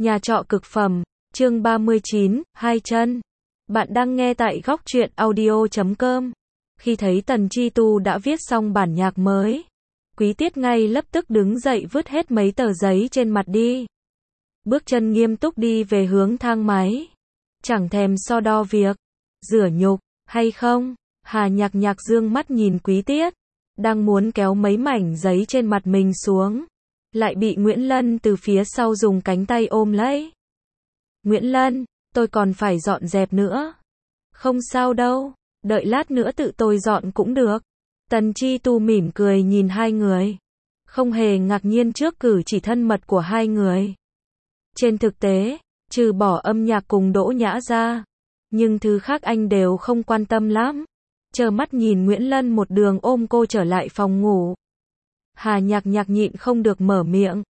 Nhà trọ cực phẩm, chương 39, hai chân. Bạn đang nghe tại góc truyện audio.com. Khi thấy Tần Chi Tu đã viết xong bản nhạc mới, Quý Tiết ngay lập tức đứng dậy vứt hết mấy tờ giấy trên mặt đi. Bước chân nghiêm túc đi về hướng thang máy. Chẳng thèm so đo việc rửa nhục hay không. Hà Nhạc Nhạc dương mắt nhìn Quý Tiết, đang muốn kéo mấy mảnh giấy trên mặt mình xuống, lại bị Nguyễn Lân từ phía sau dùng cánh tay ôm lấy. Nguyễn Lân, tôi còn phải dọn dẹp nữa. Không sao đâu, đợi lát nữa tự tôi dọn cũng được. Tần Chi Tu mỉm cười nhìn hai người, không hề ngạc nhiên trước cử chỉ thân mật của hai người. Trên thực tế, trừ bỏ âm nhạc cùng Đỗ Nhã ra, nhưng thứ khác anh đều không quan tâm lắm. Trơ mắt nhìn Nguyễn Lân một đường ôm cô trở lại phòng ngủ. Hà Nhạc Nhạc nhịn không được mở miệng.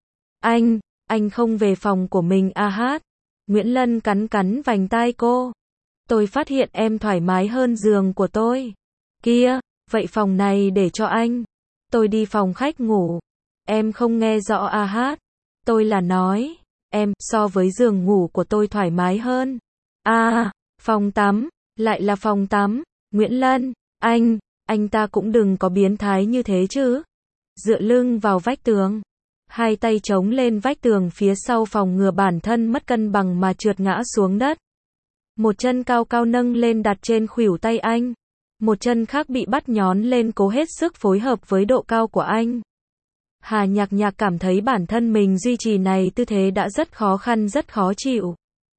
Anh không về phòng của mình à hát. Nguyễn Lân cắn cắn vành tai cô. Tôi phát hiện em thoải mái hơn giường của tôi. Kia, vậy phòng này để cho anh. Tôi đi phòng khách ngủ. Em không nghe rõ à hát. Tôi là nói, em, so với giường ngủ của tôi thoải mái hơn. À, phòng tắm, lại là phòng tắm. Nguyễn Lân, anh ta cũng đừng có biến thái như thế chứ. Dựa lưng vào vách tường, hai tay chống lên vách tường phía sau phòng ngừa bản thân mất cân bằng mà trượt ngã xuống đất. Một chân cao cao nâng lên đặt trên khuỷu tay anh. Một chân khác bị bắt nhón lên cố hết sức phối hợp với độ cao của anh. Hà Nhạc Nhạc cảm thấy bản thân mình duy trì này tư thế đã rất khó khăn rất khó chịu.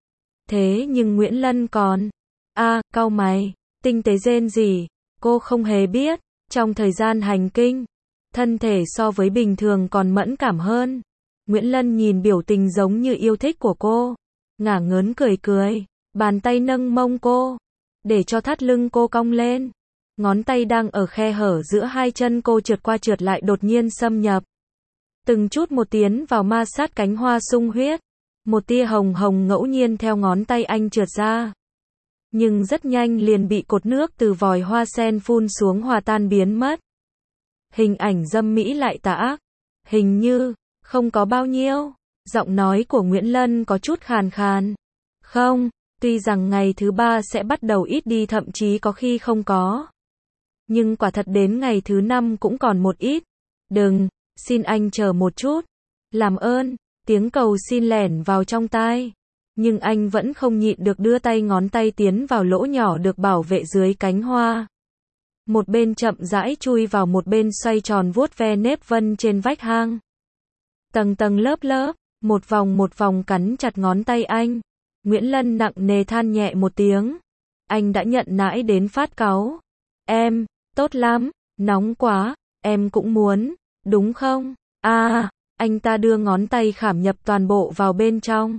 Thế nhưng Nguyễn Lân còn, cau mày, tinh tế rên rỉ. Cô không hề biết, trong thời gian hành kinh, thân thể so với bình thường còn mẫn cảm hơn. Nguyễn Lân nhìn biểu tình giống như yêu thích của cô, ngả ngớn cười cười, bàn tay nâng mông cô, để cho thắt lưng cô cong lên. Ngón tay đang ở khe hở giữa hai chân cô trượt qua trượt lại đột nhiên xâm nhập. Từng chút một tiến vào ma sát cánh hoa sung huyết. Một tia hồng hồng ngẫu nhiên theo ngón tay anh trượt ra. Nhưng rất nhanh liền bị cột nước từ vòi hoa sen phun xuống hòa tan biến mất. Hình ảnh dâm mỹ lại tà ác. Hình như, không có bao nhiêu. Giọng nói của Nguyễn Lân có chút khàn khàn. Không, tuy rằng ngày thứ ba sẽ bắt đầu ít đi thậm chí có khi không có. Nhưng quả thật đến ngày thứ 5 cũng còn một ít. Đừng, xin anh chờ một chút. Làm ơn, tiếng cầu xin lẻn vào trong tai. Nhưng anh vẫn không nhịn được đưa tay ngón tay tiến vào lỗ nhỏ được bảo vệ dưới cánh hoa. Một bên chậm rãi chui vào một bên xoay tròn vuốt ve nếp vân trên vách hang. Tầng tầng lớp lớp, một vòng cắn chặt ngón tay anh. Nguyễn Lân nặng nề than nhẹ một tiếng. Anh đã nhận nãi đến phát cáu. Em, tốt lắm, nóng quá, em cũng muốn, đúng không? Anh ta đưa ngón tay khảm nhập toàn bộ vào bên trong.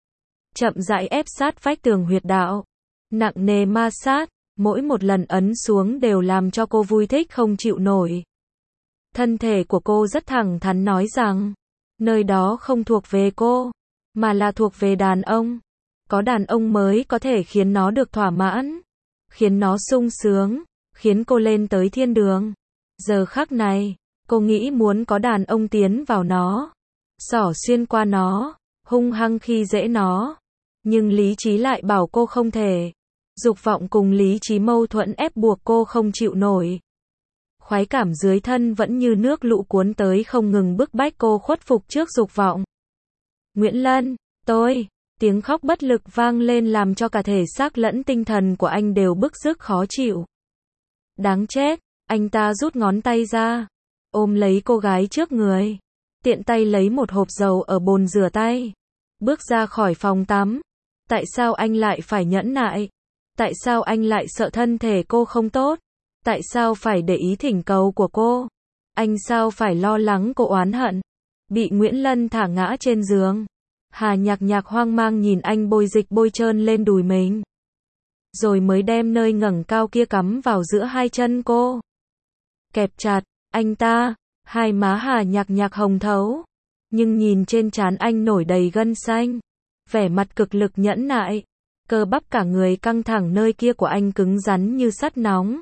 Chậm rãi ép sát vách tường huyệt đạo. Nặng nề ma sát, mỗi một lần ấn xuống đều làm cho cô vui thích không chịu nổi. Thân thể của cô rất thẳng thắn nói rằng, nơi đó không thuộc về cô, mà là thuộc về đàn ông. Có đàn ông mới có thể khiến nó được thỏa mãn, khiến nó sung sướng, khiến cô lên tới thiên đường. Giờ khắc này, cô nghĩ muốn có đàn ông tiến vào nó, xỏ xuyên qua nó, hung hăng khi dễ nó. Nhưng lý trí lại bảo cô không thể. Dục vọng cùng lý trí mâu thuẫn ép buộc cô không chịu nổi. Khoái cảm dưới thân vẫn như nước lũ cuốn tới không ngừng bức bách cô khuất phục trước dục vọng. Nguyễn Lân, tiếng khóc bất lực vang lên làm cho cả thể xác lẫn tinh thần của anh đều bức rứt khó chịu. Đáng chết, anh ta rút ngón tay ra, ôm lấy cô gái trước người, tiện tay lấy một hộp dầu ở bồn rửa tay, bước ra khỏi phòng tắm. Tại sao anh lại phải nhẫn nại? Tại sao anh lại sợ thân thể cô không tốt? Tại sao phải để ý thỉnh cầu của cô? Anh sao phải lo lắng cô oán hận? Bị Nguyễn Lân thả ngã trên giường. Hà Nhạc Nhạc hoang mang nhìn anh bôi dịch bôi trơn lên đùi mình. Rồi mới đem nơi ngẩng cao kia cắm vào giữa hai chân cô. Kẹp chặt, anh ta, hai má Hà Nhạc Nhạc hồng thấu. Nhưng nhìn trên trán anh nổi đầy gân xanh. Vẻ mặt cực lực nhẫn nại. Cơ bắp cả người căng thẳng nơi kia của anh cứng rắn như sắt nóng.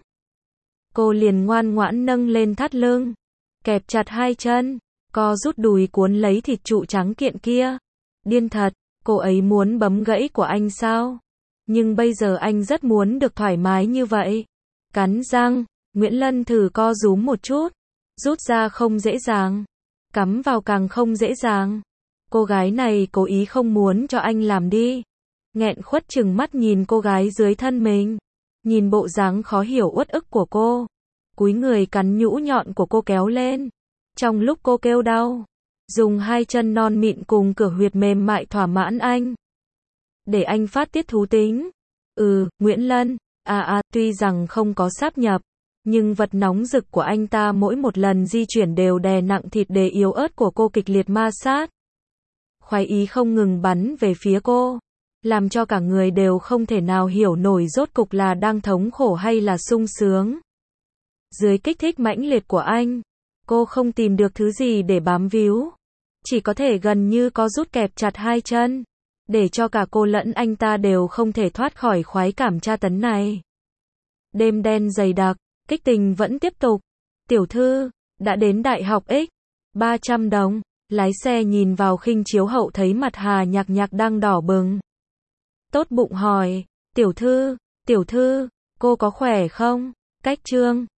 Cô liền ngoan ngoãn nâng lên thắt lưng. Kẹp chặt hai chân. Co rút đùi cuốn lấy thịt trụ trắng kiện kia. Điên thật, Cô ấy muốn bấm gãy của anh sao? Nhưng bây giờ anh rất muốn được thoải mái như vậy. Cắn răng, Nguyễn Lân thử co rúm một chút. Rút ra không dễ dàng. Cắm vào càng không dễ dàng. Cô gái này cố ý không muốn cho anh làm đi. Nghẹn khuất trừng mắt nhìn cô gái dưới thân mình. Nhìn bộ dáng khó hiểu uất ức của cô. Cúi người cắn nhũ nhọn của cô kéo lên. Trong lúc cô kêu đau, dùng hai chân non mịn cùng cửa huyệt mềm mại thỏa mãn anh. Để anh phát tiết thú tính. Nguyễn Lân, tuy rằng không có sáp nhập, nhưng vật nóng rực của anh ta mỗi một lần di chuyển đều đè nặng thịt đế yếu ớt của cô kịch liệt ma sát. Khoái ý không ngừng bắn về phía cô, làm cho cả người đều không thể nào hiểu nổi rốt cục là đang thống khổ hay là sung sướng. Dưới kích thích mãnh liệt của anh, cô không tìm được thứ gì để bám víu, chỉ có thể gần như có rút kẹp chặt hai chân, để cho cả cô lẫn anh ta đều không thể thoát khỏi khoái cảm tra tấn này. Đêm đen dày đặc, kích tình vẫn tiếp tục. Tiểu thư, đã đến Đại học X, 300 đồng. Lái xe nhìn vào khinh chiếu hậu thấy mặt Hà Nhạc Nhạc đang đỏ bừng. Tốt bụng hỏi, tiểu thư, cô có khỏe không? Cách chương